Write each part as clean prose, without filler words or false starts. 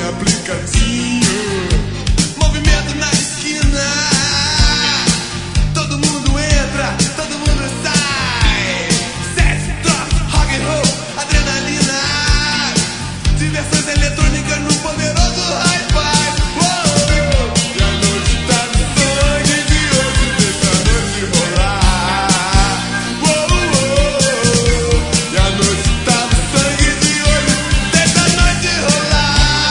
aplicativo. Movimento na esquina. Todo mundo entra, todo mundo sai. Sexo, drogas, rock and roll, adrenalina. Diversões eletrônicas no poderoso hi-fi. E a noite tá no sangue de hoje, deixa a noite rolar. E a noite tá no sangue de hoje, deixa a noite rolar.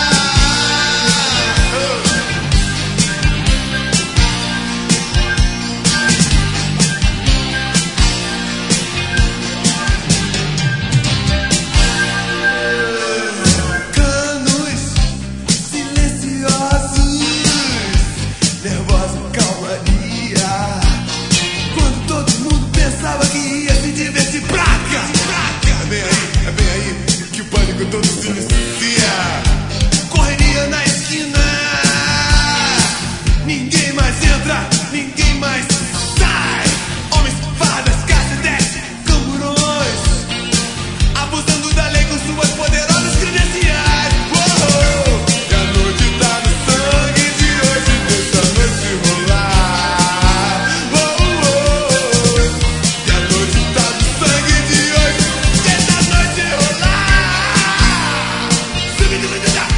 Canos silenciosos, nervosa calmaria. Quando todo mundo pensava que ia se divertir, praga! É bem aí que o pânico todo se inicia. Correria na esquina. Ninguém mais entra, ninguém mais sai. Homens, fardas, cacetetes, camburões, abusando da lei com suas poderosas credenciais. E a noite tá no sangue de hoje, deixa a noite rolar. E a noite tá no sangue de hoje, deixa a noite rolar. Subidididá.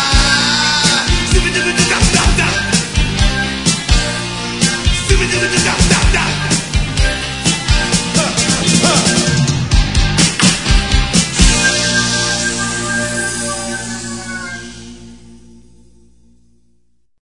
Subidididá.